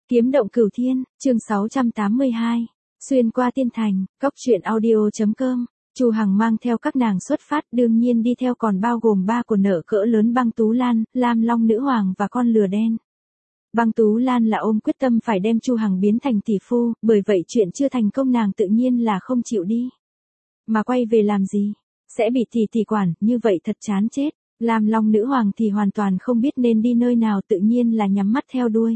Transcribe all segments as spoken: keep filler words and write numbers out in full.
Kiếm động cửu thiên, chương sáu trăm tám mươi hai. Xuyên qua tiên thành, cốc truyện audio.com. Chu Hằng mang theo các nàng xuất phát, đương nhiên đi theo còn bao gồm ba của nợ cỡ lớn Băng Tú Lan, Lam Long Nữ Hoàng và con lừa đen. Băng Tú Lan là ôm quyết tâm phải đem Chu Hằng biến thành tỷ phu, bởi vậy chuyện chưa thành công nàng tự nhiên là không chịu đi. Mà quay về làm gì? Sẽ bị tỷ tỷ quản, như vậy thật chán chết. Lam Long Nữ Hoàng thì hoàn toàn không biết nên đi nơi nào, tự nhiên là nhắm mắt theo đuôi.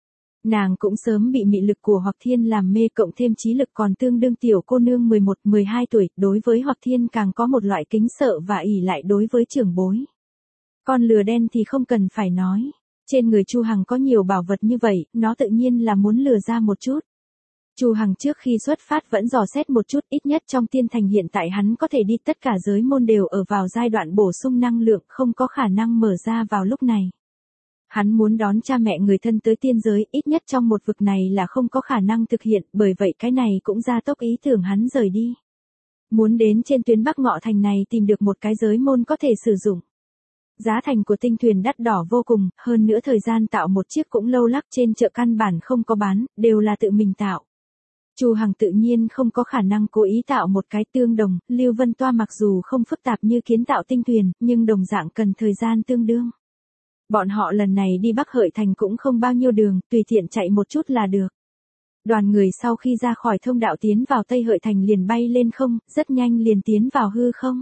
Nàng cũng sớm bị mị lực của Hoặc Thiên làm mê, cộng thêm trí lực còn tương đương tiểu cô nương mười một mười hai tuổi, đối với Hoặc Thiên càng có một loại kính sợ và ỷ lại đối với trưởng bối. Con lừa đen thì không cần phải nói, trên người Chu Hằng có nhiều bảo vật như vậy, nó tự nhiên là muốn lừa ra một chút. Chu Hằng trước khi xuất phát vẫn dò xét một chút, ít nhất trong tiên thành hiện tại hắn có thể đi, tất cả giới môn đều ở vào giai đoạn bổ sung năng lượng, không có khả năng mở ra vào lúc này. Hắn muốn đón cha mẹ người thân tới tiên giới, ít nhất trong một vực này là không có khả năng thực hiện, bởi vậy cái này cũng gia tốc ý tưởng hắn rời đi. Muốn đến trên tuyến Bắc Ngọ Thành này tìm được một cái giới môn có thể sử dụng. Giá thành của tinh thuyền đắt đỏ vô cùng, hơn nữa thời gian tạo một chiếc cũng lâu lắc, trên chợ căn bản không có bán, đều là tự mình tạo. Chu Hằng tự nhiên không có khả năng cố ý tạo một cái tương đồng, Lưu Vân Toa mặc dù không phức tạp như kiến tạo tinh thuyền, nhưng đồng dạng cần thời gian tương đương. Bọn họ lần này đi Bắc Hợi Thành cũng không bao nhiêu đường, tùy tiện chạy một chút là được. Đoàn người sau khi ra khỏi thông đạo tiến vào Tây Hợi Thành liền bay lên không, rất nhanh liền tiến vào hư không.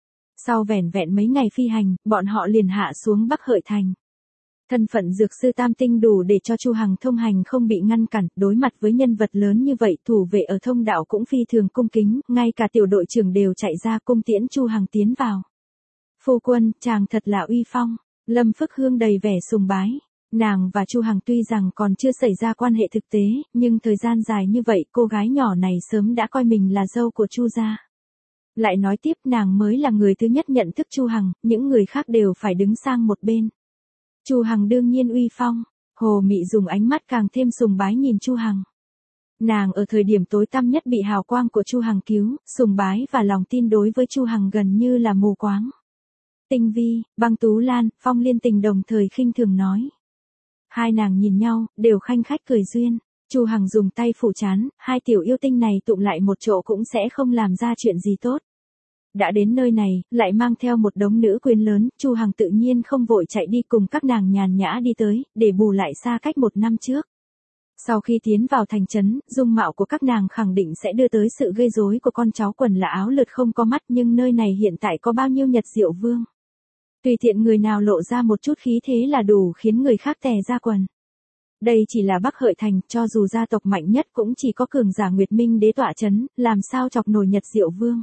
Sau vẻn vẹn mấy ngày phi hành, bọn họ liền hạ xuống Bắc Hợi Thành. Thân phận dược sư tam tinh đủ để cho Chu Hằng thông hành không bị ngăn cản, đối mặt với nhân vật lớn như vậy, thủ vệ ở thông đạo cũng phi thường cung kính, ngay cả tiểu đội trưởng đều chạy ra cung tiễn Chu Hằng tiến vào. Phu quân, chàng thật là uy phong. Lâm Phức Hương đầy vẻ sùng bái. Nàng và Chu Hằng tuy rằng còn chưa xảy ra quan hệ thực tế, nhưng thời gian dài như vậy cô gái nhỏ này sớm đã coi mình là dâu của Chu gia. Lại nói tiếp, nàng mới là người thứ nhất nhận thức Chu Hằng, những người khác đều phải đứng sang một bên. Chu Hằng đương nhiên uy phong. Hồ Mị dùng ánh mắt càng thêm sùng bái nhìn Chu Hằng. Nàng ở thời điểm tối tăm nhất bị hào quang của Chu Hằng cứu, sùng bái và lòng tin đối với Chu Hằng gần như là mù quáng. Tinh Vi, Băng Tú Lan, Phong Liên Tình đồng thời khinh thường nói. Hai nàng nhìn nhau, đều khanh khách cười duyên. Chu Hằng dùng tay phủ trán, hai tiểu yêu tinh này tụng lại một chỗ cũng sẽ không làm ra chuyện gì tốt. Đã đến nơi này, lại mang theo một đống nữ quyến lớn, Chu Hằng tự nhiên không vội chạy đi cùng các nàng nhàn nhã đi tới, để bù lại xa cách một năm trước. Sau khi tiến vào thành trấn, dung mạo của các nàng khẳng định sẽ đưa tới sự gây rối của con cháu quần là áo lượt không có mắt, nhưng nơi này hiện tại có bao nhiêu Nhật Diệu Vương. Tùy tiện người nào lộ ra một chút khí thế là đủ khiến người khác tè ra quần. Đây chỉ là Bắc Hợi Thành, cho dù gia tộc mạnh nhất cũng chỉ có cường giả Nguyệt Minh Đế tọa chấn, làm sao chọc nổi Nhật Diệu Vương.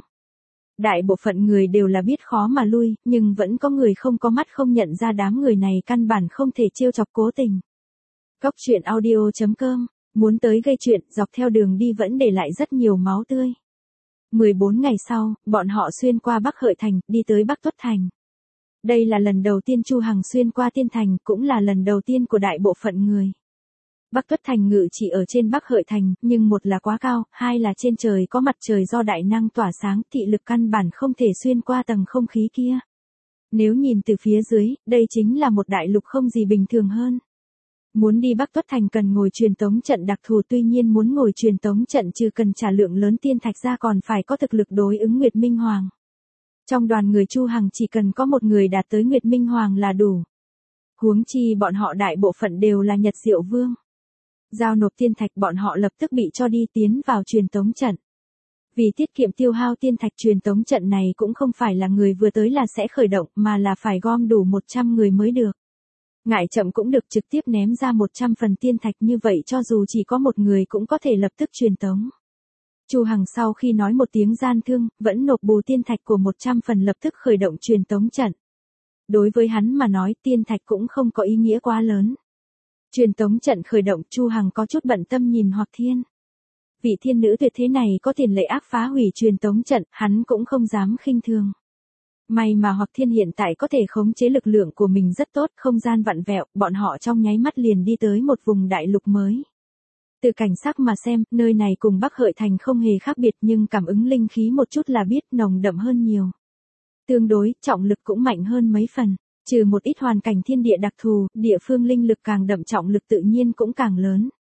Đại bộ phận người đều là biết khó mà lui, nhưng vẫn có người không có mắt không nhận ra đám người này căn bản không thể trêu chọc cố tình. Cốc truyện audio.com, muốn tới gây chuyện, dọc theo đường đi vẫn để lại rất nhiều máu tươi. mười bốn ngày sau, bọn họ xuyên qua Bắc Hợi Thành, đi tới Bắc Tuất Thành. Đây là lần đầu tiên Chu Hằng xuyên qua tiên thành, cũng là lần đầu tiên của đại bộ phận người. Bắc Tuất Thành ngự chỉ ở trên Bắc Hợi Thành, nhưng một là quá cao, hai là trên trời có mặt trời do đại năng tỏa sáng, thị lực căn bản không thể xuyên qua tầng không khí kia. Nếu nhìn từ phía dưới, đây chính là một đại lục không gì bình thường hơn. Muốn đi Bắc Tuất Thành cần ngồi truyền tống trận đặc thù, tuy nhiên muốn ngồi truyền tống trận trừ cần trả lượng lớn tiên thạch ra còn phải có thực lực đối ứng Nguyệt Minh Hoàng. Trong đoàn người Chu Hằng chỉ cần có một người đạt tới Nguyệt Minh Hoàng là đủ. Huống chi bọn họ đại bộ phận đều là Nhật Diệu Vương. Giao nộp tiên thạch bọn họ lập tức bị cho đi tiến vào truyền tống trận. Vì tiết kiệm tiêu hao tiên thạch, truyền tống trận này cũng không phải là người vừa tới là sẽ khởi động, mà là phải gom đủ một trăm người mới được. Ngại chậm cũng được, trực tiếp ném ra một trăm phần tiên thạch, như vậy cho dù chỉ có một người cũng có thể lập tức truyền tống. Chu Hằng sau khi nói một tiếng gian thương, vẫn nộp bù tiên thạch của một trăm phần lập tức khởi động truyền tống trận. Đối với hắn mà nói, tiên thạch cũng không có ý nghĩa quá lớn. Truyền tống trận khởi động, Chu Hằng có chút bận tâm nhìn Hoặc Thiên. Vị thiên nữ tuyệt thế này có tiền lệ ác phá hủy truyền tống trận, hắn cũng không dám khinh thường. May mà Hoặc Thiên hiện tại có thể khống chế lực lượng của mình rất tốt, không gian vặn vẹo, bọn họ trong nháy mắt liền đi tới một vùng đại lục mới. Từ cảnh sắc mà xem, nơi này cùng Bắc Hợi Thành không hề khác biệt, nhưng cảm ứng linh khí một chút là biết nồng đậm hơn nhiều. Tương đối, trọng lực cũng mạnh hơn mấy phần. Trừ một ít hoàn cảnh thiên địa đặc thù, địa phương linh lực càng đậm, trọng lực tự nhiên cũng càng lớn.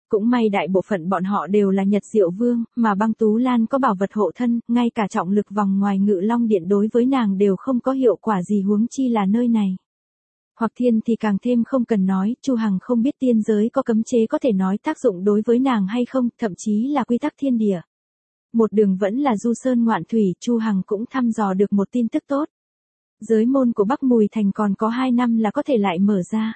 Cũng may đại bộ phận bọn họ đều là Nhật Diệu Vương, mà Băng Tú Lan có bảo vật hộ thân, ngay cả trọng lực vòng ngoài Ngự Long Điện đối với nàng đều không có hiệu quả gì, huống chi là nơi này. Hoặc Thiên thì càng thêm không cần nói, Chu Hằng không biết tiên giới có cấm chế có thể nói tác dụng đối với nàng hay không, thậm chí là quy tắc thiên địa. Một đường vẫn là du sơn ngoạn thủy, Chu Hằng cũng thăm dò được một tin tức tốt. Giới môn của Bắc Mùi Thành còn có hai năm là có thể lại mở ra.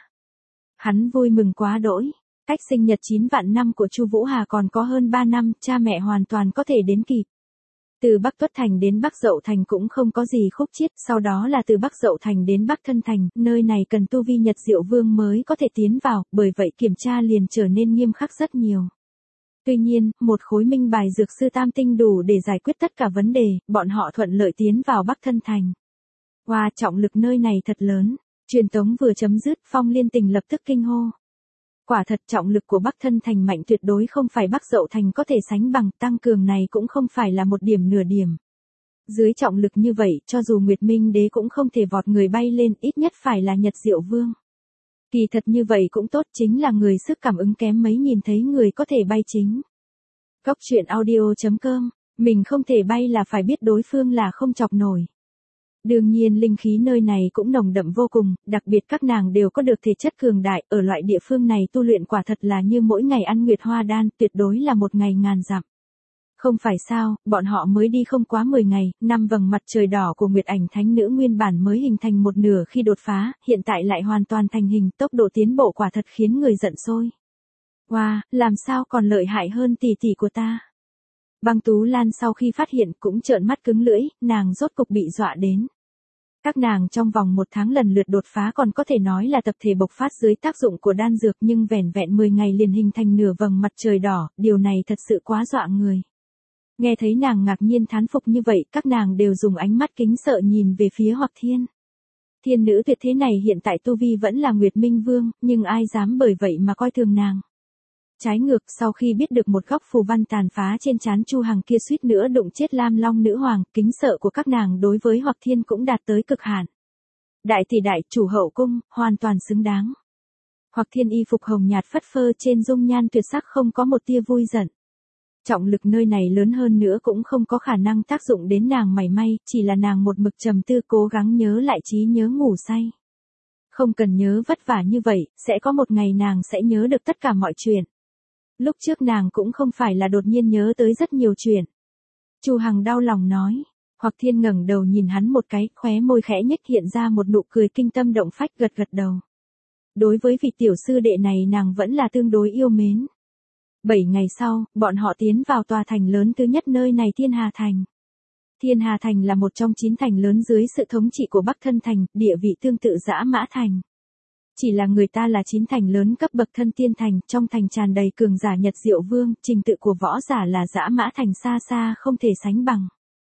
Hắn vui mừng quá đỗi, cách sinh nhật chín vạn năm của Chu Vũ Hà còn có hơn ba năm, cha mẹ hoàn toàn có thể đến kịp. Từ Bắc Tuất Thành đến Bắc Dậu Thành cũng không có gì khúc chiết, sau đó là từ Bắc Dậu Thành đến Bắc Thân Thành, nơi này cần tu vi Nhật Diệu Vương mới có thể tiến vào, bởi vậy kiểm tra liền trở nên nghiêm khắc rất nhiều. Tuy nhiên, một khối minh bài dược sư tam tinh đủ để giải quyết tất cả vấn đề, bọn họ thuận lợi tiến vào Bắc Thân Thành. Wow, trọng lực nơi này thật lớn. Truyền tống vừa chấm dứt, Phong Liên Tình lập tức kinh hô. Quả thật trọng lực của Bắc Thân Thành mạnh tuyệt đối không phải Bắc Dậu Thành có thể sánh bằng, tăng cường này cũng không phải là một điểm nửa điểm. Dưới trọng lực như vậy, cho dù Nguyệt Minh Đế cũng không thể vọt người bay lên, ít nhất phải là Nhật Diệu Vương. Kỳ thật như vậy cũng tốt, chính là người sức cảm ứng kém mấy nhìn thấy người có thể bay chính. Cốc truyện audio chấm com, mình không thể bay là phải biết đối phương là không chọc nổi. Đương nhiên linh khí nơi này cũng nồng đậm vô cùng, đặc biệt các nàng đều có được thể chất cường đại, ở loại địa phương này tu luyện quả thật là như mỗi ngày ăn nguyệt hoa đan, tuyệt đối là một ngày ngàn dặm. Không phải sao, bọn họ mới đi không quá mười ngày, năm vầng mặt trời đỏ của Nguyệt Ảnh Thánh Nữ nguyên bản mới hình thành một nửa khi đột phá, hiện tại lại hoàn toàn thành hình, tốc độ tiến bộ quả thật khiến người giận sôi. Wow, làm sao còn lợi hại hơn tỷ tỷ của ta. Băng Tú Lan sau khi phát hiện cũng trợn mắt cứng lưỡi, nàng rốt cục bị dọa đến. Các nàng trong vòng một tháng lần lượt đột phá còn có thể nói là tập thể bộc phát dưới tác dụng của đan dược, nhưng vẻn vẹn mười ngày liền hình thành nửa vầng mặt trời đỏ, điều này thật sự quá dọa người. Nghe thấy nàng ngạc nhiên thán phục như vậy, các nàng đều dùng ánh mắt kính sợ nhìn về phía Hoặc Thiên. Thiên nữ tuyệt thế này hiện tại tu vi vẫn là Nguyệt Minh Vương, nhưng ai dám bởi vậy mà coi thường nàng. Trái ngược, sau khi biết được một góc phù văn tàn phá trên trán Chu Hằng kia suýt nữa đụng chết Lam Long nữ hoàng, kính sợ của các nàng đối với Hoặc Thiên cũng đạt tới cực hạn. Đại tỷ đại, chủ hậu cung, hoàn toàn xứng đáng. Hoặc Thiên y phục hồng nhạt phất phơ, trên dung nhan tuyệt sắc không có một tia vui giận. Trọng lực nơi này lớn hơn nữa cũng không có khả năng tác dụng đến nàng mảy may, chỉ là nàng một mực trầm tư cố gắng nhớ lại trí nhớ ngủ say. Không cần nhớ vất vả như vậy, sẽ có một ngày nàng sẽ nhớ được tất cả mọi chuyện. Lúc trước nàng cũng không phải là đột nhiên nhớ tới rất nhiều chuyện. Chu Hằng đau lòng nói. Hoặc Thiên ngẩng đầu nhìn hắn một cái, khóe môi khẽ nhếch hiện ra một nụ cười kinh tâm động phách, gật gật đầu. Đối với vị tiểu sư đệ này nàng vẫn là tương đối yêu mến. Bảy ngày sau, bọn họ tiến vào tòa thành lớn thứ nhất nơi này, Thiên Hà Thành. Thiên Hà Thành là một trong chín thành lớn dưới sự thống trị của Bắc Thân Thành, địa vị tương tự Dã Mã Thành. Chỉ là người ta là chín thành lớn cấp bậc thân tiên thành, trong thành tràn đầy cường giả Nhật Diệu Vương, trình tự của võ giả là Dã Mã Thành xa xa không thể sánh bằng.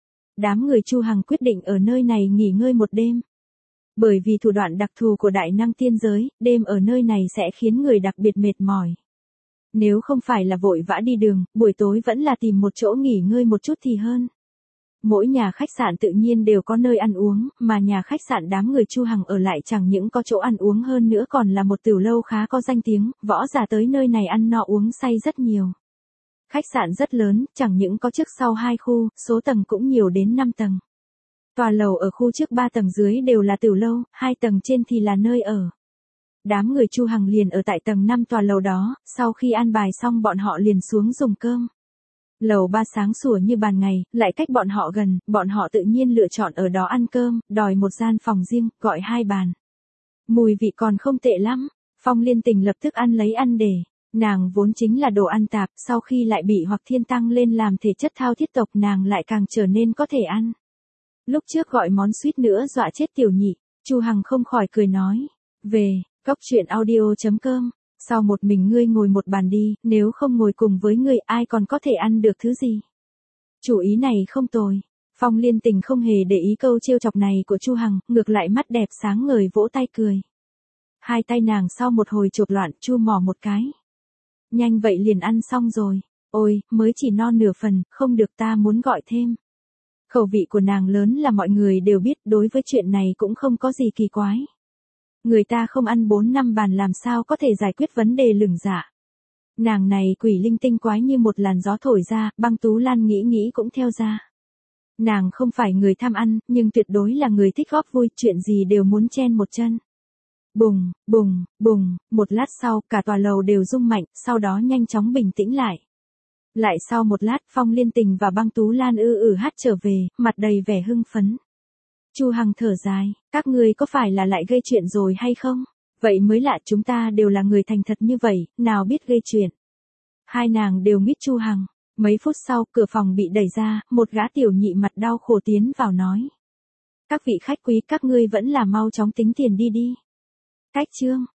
Đám người Chu Hằng quyết định ở nơi này nghỉ ngơi một đêm. Bởi vì thủ đoạn đặc thù của đại năng tiên giới, đêm ở nơi này sẽ khiến người đặc biệt mệt mỏi. Nếu không phải là vội vã đi đường, buổi tối vẫn là tìm một chỗ nghỉ ngơi một chút thì hơn. Mỗi nhà khách sạn tự nhiên đều có nơi ăn uống, mà nhà khách sạn đám người Chu Hằng ở lại chẳng những có chỗ ăn uống hơn nữa còn là một tiểu lâu khá có danh tiếng, võ giả tới nơi này ăn no uống say rất nhiều. Khách sạn rất lớn, chẳng những có trước sau hai khu, số tầng cũng nhiều đến năm tầng. Tòa lầu ở khu trước ba tầng dưới đều là tiểu lâu, hai tầng trên thì là nơi ở. Đám người Chu Hằng liền ở tại tầng năm tòa lầu đó, sau khi ăn bài xong bọn họ liền xuống dùng cơm. Lầu ba sáng sủa như ban ngày, lại cách bọn họ gần, bọn họ tự nhiên lựa chọn ở đó ăn cơm, đòi một gian phòng riêng, gọi hai bàn. Mùi vị còn không tệ lắm, Phong Liên Tình lập tức ăn lấy ăn để. Nàng vốn chính là đồ ăn tạp, sau khi lại bị Hoặc Thiên tăng lên làm thể chất thao thiết tộc nàng lại càng trở nên có thể ăn. Lúc trước gọi món suýt nữa dọa chết tiểu nhị, Chu Hằng không khỏi cười nói. Về, cốc truyện audio chấm com. Sao một mình ngươi ngồi một bàn đi, nếu không ngồi cùng với ngươi ai còn có thể ăn được thứ gì? Chủ ý này không tồi. Phong Liên Tình không hề để ý câu trêu chọc này của Chu Hằng, ngược lại mắt đẹp sáng ngời vỗ tay cười. Hai tay nàng sau một hồi chộp loạn chu mỏ một cái. Nhanh vậy liền ăn xong rồi. Ôi, mới chỉ no nửa phần, không được ta muốn gọi thêm. Khẩu vị của nàng lớn là mọi người đều biết, đối với chuyện này cũng không có gì kỳ quái. Người ta không ăn bốn năm bàn làm sao có thể giải quyết vấn đề lửng dạ. Nàng này quỷ linh tinh quái như một làn gió thổi ra, Băng Tú Lan nghĩ nghĩ cũng theo ra. Nàng không phải người tham ăn, nhưng tuyệt đối là người thích góp vui, chuyện gì đều muốn chen một chân. Bùng, bùng, bùng, một lát sau, cả tòa lầu đều rung mạnh, sau đó nhanh chóng bình tĩnh lại. Lại sau một lát, Phong Liên Tình và Băng Tú Lan ư ử hát trở về, mặt đầy vẻ hưng phấn. Chu Hằng thở dài, các ngươi có phải là lại gây chuyện rồi hay không? Vậy mới lạ, chúng ta đều là người thành thật như vậy, nào biết gây chuyện. Hai nàng đều nguyết Chu Hằng. Mấy phút sau, cửa phòng bị đẩy ra, một gã tiểu nhị mặt đau khổ tiến vào nói. Các vị khách quý, các ngươi vẫn là mau chóng tính tiền đi đi. Cách chương.